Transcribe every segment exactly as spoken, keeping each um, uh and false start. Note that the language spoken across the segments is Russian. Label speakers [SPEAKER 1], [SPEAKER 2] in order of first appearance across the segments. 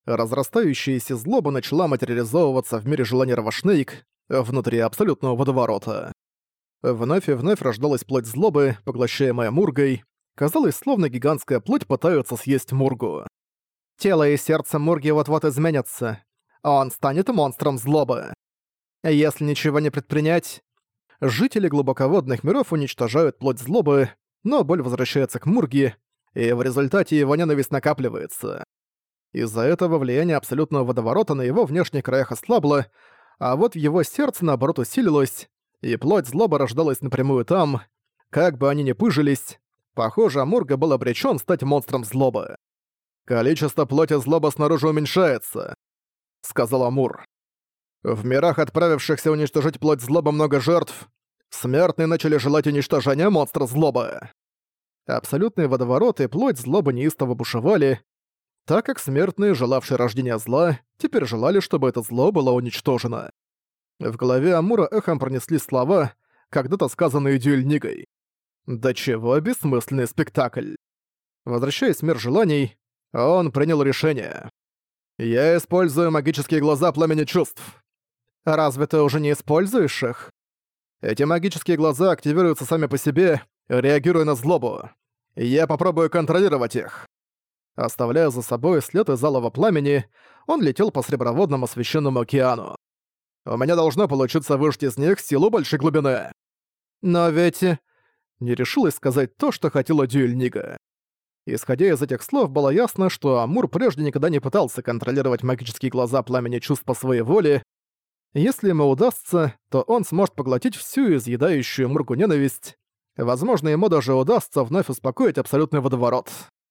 [SPEAKER 1] Разрастающаяся злоба начала материализовываться в мире желаний Равашнейк внутри абсолютного водоворота. Вновь и вновь рождалась плоть злобы, поглощаемая Мургой. Казалось, словно гигантская плоть пытаются съесть Мургу. Тело и сердце Мурги вот-вот изменятся. Он станет монстром злобы. Если ничего не предпринять... Жители глубоководных миров уничтожают плоть злобы, но боль возвращается к Мурге, и в результате его ненависть накапливается. Из-за этого влияние абсолютного водоворота на его внешних краях ослабло, а вот в его сердце, наоборот, усилилось, и плоть злобы рождалась напрямую там. Как бы они ни пыжились, похоже, Мурга был обречен стать монстром злобы. «Количество плоти злобы снаружи уменьшается», — сказал Амур. «В мирах, отправившихся уничтожить плоть злобы, много жертв. Смертные начали желать уничтожения монстра злобы». Абсолютные водовороты и плоть злобы неистово бушевали, так как смертные, желавшие рождения зла, теперь желали, чтобы это зло было уничтожено. В голове Амура эхом пронеслись слова, когда-то сказанные Дюэльнигой. «Да чего бессмысленный спектакль!» Возвращаясь в мир желаний, он принял решение. «Я использую магические глаза пламени чувств». «Разве ты уже не используешь их?» «Эти магические глаза активируются сами по себе, реагируя на злобу. Я попробую контролировать их». Оставляя за собой след из алого пламени, он летел по среброводному священному океану. «У меня должно получиться выжать из них силу большой глубины». «Но ведь...» Не решилась сказать то, что хотела Дюэльнига. Исходя из этих слов, было ясно, что Амур прежде никогда не пытался контролировать магические глаза пламени чувств по своей воле. Если ему удастся, то он сможет поглотить всю изъедающую Мургу ненависть. Возможно, ему даже удастся вновь успокоить абсолютный водоворот.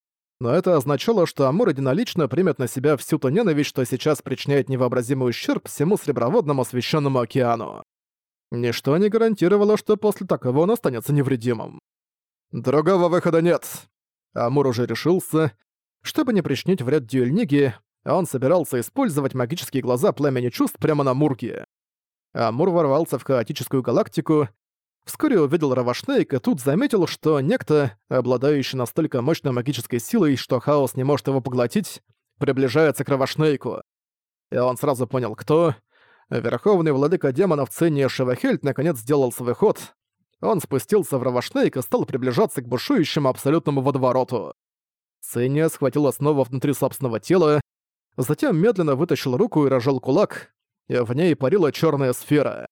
[SPEAKER 1] Но это означало, что Амур единолично примет на себя всю ту ненависть, что сейчас причиняет невообразимый ущерб всему среброводному священному океану. Ничто не гарантировало, что после такого он останется невредимым. Другого выхода нет. Амур уже решился. Чтобы не причинить вред Дюэльниге, он собирался использовать магические глаза пламени чувств прямо на Мурге. Амур ворвался в хаотическую галактику, вскоре увидел Равашнейк и тут заметил, что некто, обладающий настолько мощной магической силой, что хаос не может его поглотить, приближается к Равашнейку. И он сразу понял, кто. Верховный владыка демонов Цинния Шивахельд наконец сделал свой ход. Он спустился в Равашнейк и стал приближаться к бушующему абсолютному водовороту. Цинния схватила снова внутри собственного тела, затем медленно вытащил руку и разжал кулак, и в ней парила черная сфера.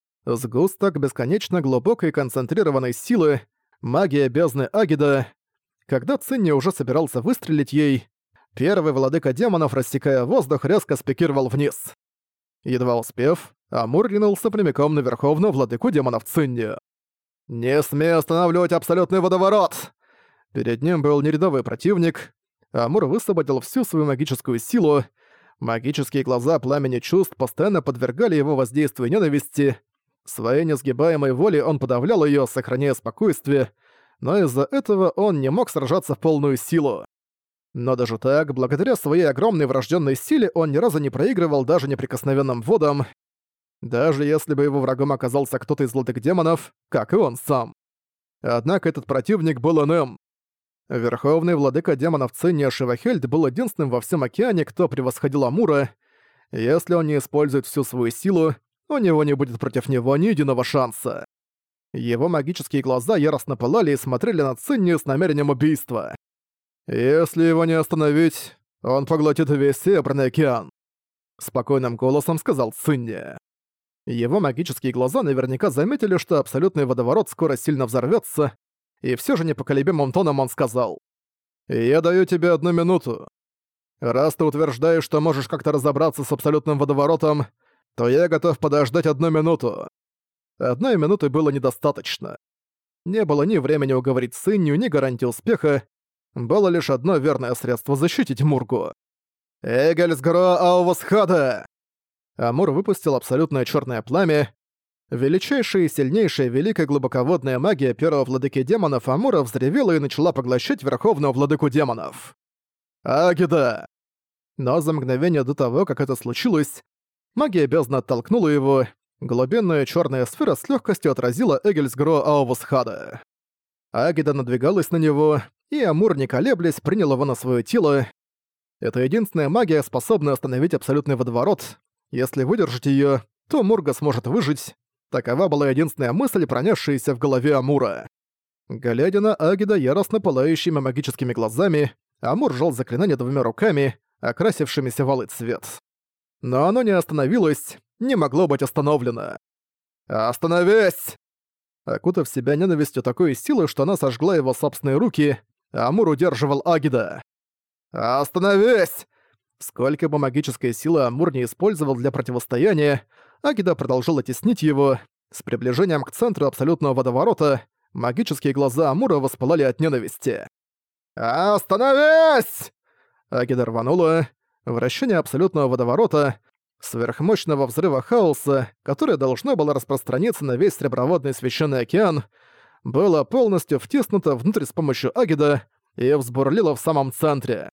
[SPEAKER 1] Сгусток бесконечно глубокой концентрированной силы, магия бездны Агида. Когда Цинния уже собирался выстрелить ей, первый владыка демонов, рассекая воздух, резко спикировал вниз. Едва успев, Амур ринулся прямиком на верховного владыку демонов Циннию. «Не смей останавливать абсолютный водоворот!» Перед ним был не рядовой противник. Амур высвободил всю свою магическую силу. Магические глаза пламени чувств постоянно подвергали его воздействию ненависти. Своей несгибаемой волей он подавлял её, сохраняя спокойствие, но из-за этого он не мог сражаться в полную силу. Но даже так, благодаря своей огромной врожденной силе, он ни разу не проигрывал даже неприкосновенным водам, даже если бы его врагом оказался кто-то из злотых демонов, как и он сам. Однако этот противник был иным. Верховный владыка демонов Цинния Шивахельд был единственным во всем океане, кто превосходил Амура. Если он не использует всю свою силу, у него не будет против него ни единого шанса. Его магические глаза яростно пылали и смотрели на Циннию с намерением убийства. «Если его не остановить, он поглотит весь Северный океан», — спокойным голосом сказал Цинния. Его магические глаза наверняка заметили, что абсолютный водоворот скоро сильно взорвётся, и всё же непоколебимым тоном он сказал: «Я даю тебе одну минуту. Раз ты утверждаешь, что можешь как-то разобраться с абсолютным водоворотом, то я готов подождать одну минуту». Одной минуты было недостаточно. Не было ни времени уговорить Циннию, ни гарантии успеха. Было лишь одно верное средство защитить Мургу. «Эгельсгро Аувасхада!» Амур выпустил абсолютное чёрное пламя. Величайшая и сильнейшая великая глубоководная магия первого владыки демонов Амура взревела и начала поглощать верховного владыку демонов. «Агида!» Но за мгновение до того, как это случилось, магия бездны оттолкнула его, глубинная чёрная сфера с лёгкостью отразила Эгельсгро Аувасхада. Агида надвигалась на него, и Амур, не колеблясь, принял его на своё тело. Это единственная магия, способная остановить абсолютный водоворот. Если выдержать её, то Мурга сможет выжить. Такова была единственная мысль, пронесшаяся в голове Амура. Глядя на Агида яростно пылающими магическими глазами, Амур сжал заклинание двумя руками, окрасившимися в алый цвет. Но оно не остановилось, не могло быть остановлено. «Остановись!» Окутав себя ненавистью такой силы, что она сожгла его собственные руки, Амур удерживал Агида. «Остановись!» Сколько бы магической силы Амур не использовал для противостояния, Агида продолжала теснить его. С приближением к центру абсолютного водоворота магические глаза Амура воспылали от ненависти. «Остановись!» Агида рванула. Вращение абсолютного водоворота, сверхмощного взрыва хаоса, которое должно было распространиться на весь Среброводный Священный океан, было полностью втиснуто внутрь с помощью Агида и взбурлило в самом центре.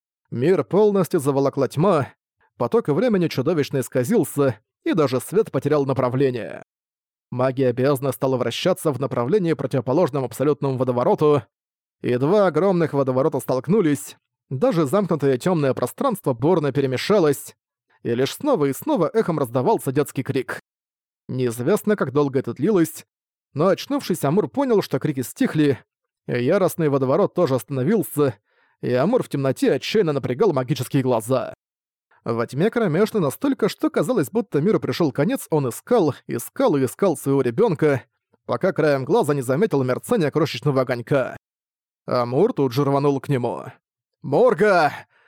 [SPEAKER 1] Мир полностью заволокла тьма, поток времени чудовищно исказился, и даже свет потерял направление. Магия бездны стала вращаться в направлении противоположном абсолютному водовороту, и два огромных водоворота столкнулись, даже замкнутое темное пространство бурно перемешалось, и лишь снова и снова эхом раздавался детский крик. Неизвестно, как долго это длилось, но очнувшись, Амур понял, что крики стихли, и яростный водоворот тоже остановился, и Амур в темноте отчаянно напрягал магические глаза. Во тьме кромешной настолько, что казалось, будто миру пришел конец, он искал, искал и искал своего ребенка, пока краем глаза не заметил мерцание крошечного огонька. Амур тут же рванул к нему. «Мурга!»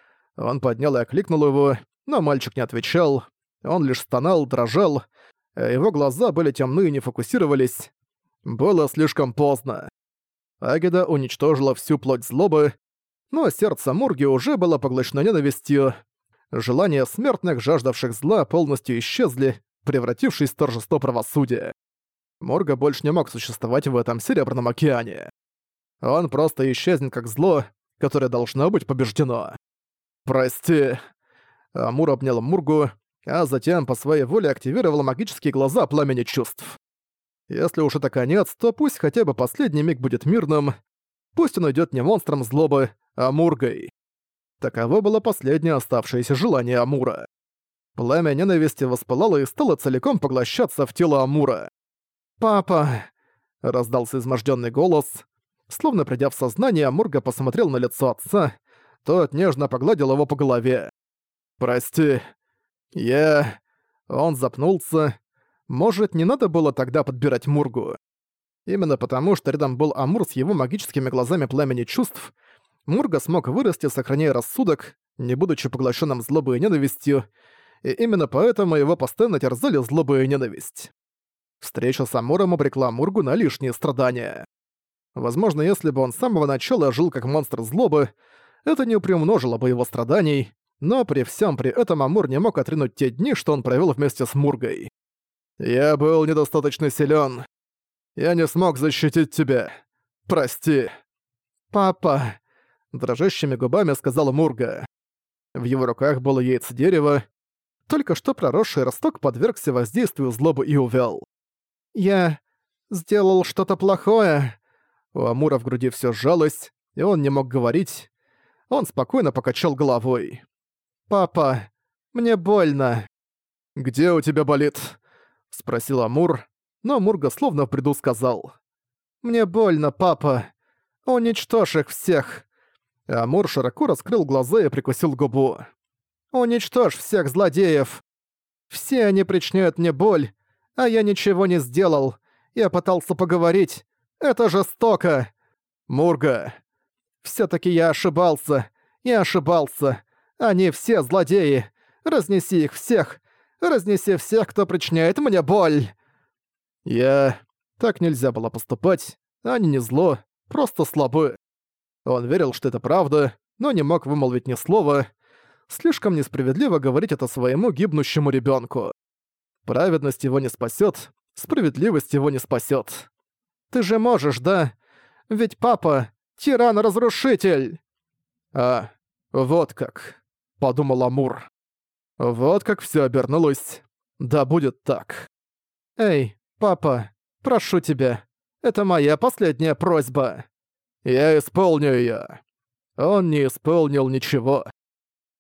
[SPEAKER 1] Он поднял и окликнул его, но мальчик не отвечал. Он лишь стонал, дрожал, а его глаза были темны и не фокусировались. Было слишком поздно. Агида уничтожила всю плоть злобы, но сердце Мурги уже было поглощено ненавистью. Желания смертных, жаждавших зла, полностью исчезли, превратившись в торжество правосудия. Мурга больше не мог существовать в этом Серебряном океане. Он просто исчезнет как зло, которое должно быть побеждено. «Прости». Амур обнял Мургу, а затем по своей воле активировал магические глаза пламени чувств. Если уж это конец, то пусть хотя бы последний миг будет мирным, пусть он уйдет не монстром злобы, а Мургой. Таково было последнее оставшееся желание Амура. Пламя ненависти воспылало и стало целиком поглощаться в тело Амура. «Папа!» — раздался измождённый голос. Словно придя в сознание, Мурга посмотрел на лицо отца, тот нежно погладил его по голове. «Прости, я...» Он запнулся. Может, не надо было тогда подбирать Мургу? Именно потому, что рядом был Амур с его магическими глазами пламени чувств, Мурга смог вырасти, сохраняя рассудок, не будучи поглощенным злобой и ненавистью, и именно поэтому его постоянно терзали злоба и ненависть. Встреча с Амуром обрекла Мургу на лишние страдания. Возможно, если бы он с самого начала жил как монстр злобы, это не приумножило бы его страданий, но при всем при этом Амур не мог отринуть те дни, что он провел вместе с Мургой. «Я был недостаточно силен. Я не смог защитить тебя. Прости». «Папа», — дрожащими губами сказала Мурга. В его руках было яйцо дерева. Только что проросший росток подвергся воздействию злобы и увял. «Я сделал что-то плохое». У Амура в груди всё сжалось, и он не мог говорить. Он спокойно покачал головой. «Папа, мне больно». «Где у тебя болит?» — спросил Амур, но Мурга словно в бреду сказал. «Мне больно, папа. Уничтожь их всех». Амур широко раскрыл глаза и прикусил губу. «Уничтожь всех злодеев. Все они причиняют мне боль, а я ничего не сделал. Я пытался поговорить. Это жестоко. Мурга. Всё-таки я ошибался. Я ошибался. Они все злодеи. Разнеси их всех. Разнеси всех, кто причиняет мне боль». Я... Так нельзя было поступать. Они не зло, просто слабы. Он верил, что это правда, но не мог вымолвить ни слова. Слишком несправедливо говорить это своему гибнущему ребенку. Праведность его не спасет, справедливость его не спасет. «Ты же можешь, да? Ведь папа — тиран-разрушитель!» «А, вот как», — подумал Амур. «Вот как всё обернулось. Да будет так». «Эй, папа, прошу тебя, это моя последняя просьба». «Я исполню её». Он не исполнил ничего.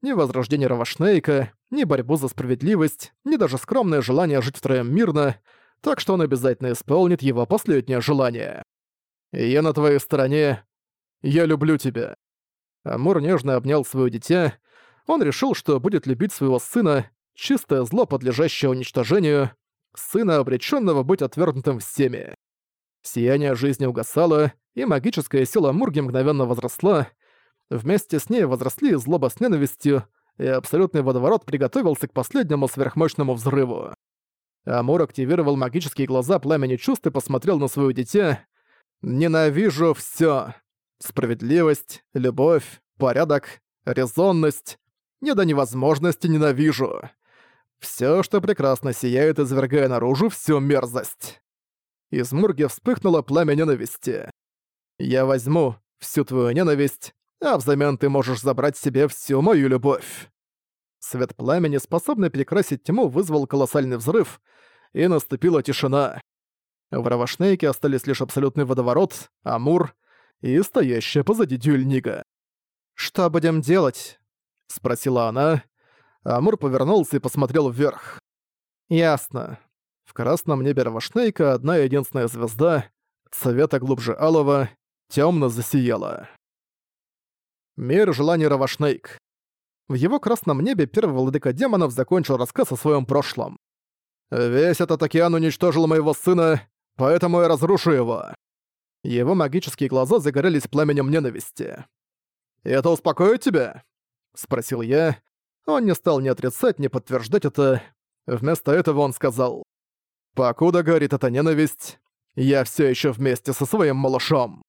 [SPEAKER 1] ни возрождение Равашнейка, ни борьбу за справедливость, ни даже скромное желание жить втроем мирно, так что он обязательно исполнит его последнее желание. «Я на твоей стороне. Я люблю тебя». Амур нежно обнял своё дитя. Он решил, что будет любить своего сына, чистое зло, подлежащее уничтожению, сына, обречённого быть отвергнутым всеми. Сияние жизни угасало, и магическая сила Мурги мгновенно возросла. Вместе с ней возросли злоба с ненавистью, и абсолютный водоворот приготовился к последнему сверхмощному взрыву. Амур активировал магические глаза пламени чувств и посмотрел на своё дитя. «Ненавижу всё. Справедливость, любовь, порядок, резонность. Не до невозможности ненавижу. Всё, что прекрасно сияет, извергая наружу всю мерзость». Из Мурги вспыхнуло пламя ненависти. «Я возьму всю твою ненависть, а взамен ты можешь забрать себе всю мою любовь». Свет пламени, способный перекрасить тьму, вызвал колоссальный взрыв, и наступила тишина. В Равашнейке остались лишь абсолютный водоворот, Амур и стоящая позади Дюльнига. «Что будем делать?» — спросила она. Амур повернулся и посмотрел вверх. «Ясно. В красном небе Равашнейка одна единственная звезда, цвета глубже алого, тёмно засияла». Мир желаний Равашнейк. В его красном небе первый владыка демонов закончил рассказ о своем прошлом. «Весь этот океан уничтожил моего сына, поэтому я разрушу его». Его магические глаза загорелись пламенем ненависти. «И это успокоит тебя?» — спросил я. Он не стал ни отрицать, ни подтверждать это. Вместо этого он сказал: «Покуда горит эта ненависть, я все еще вместе со своим малышом».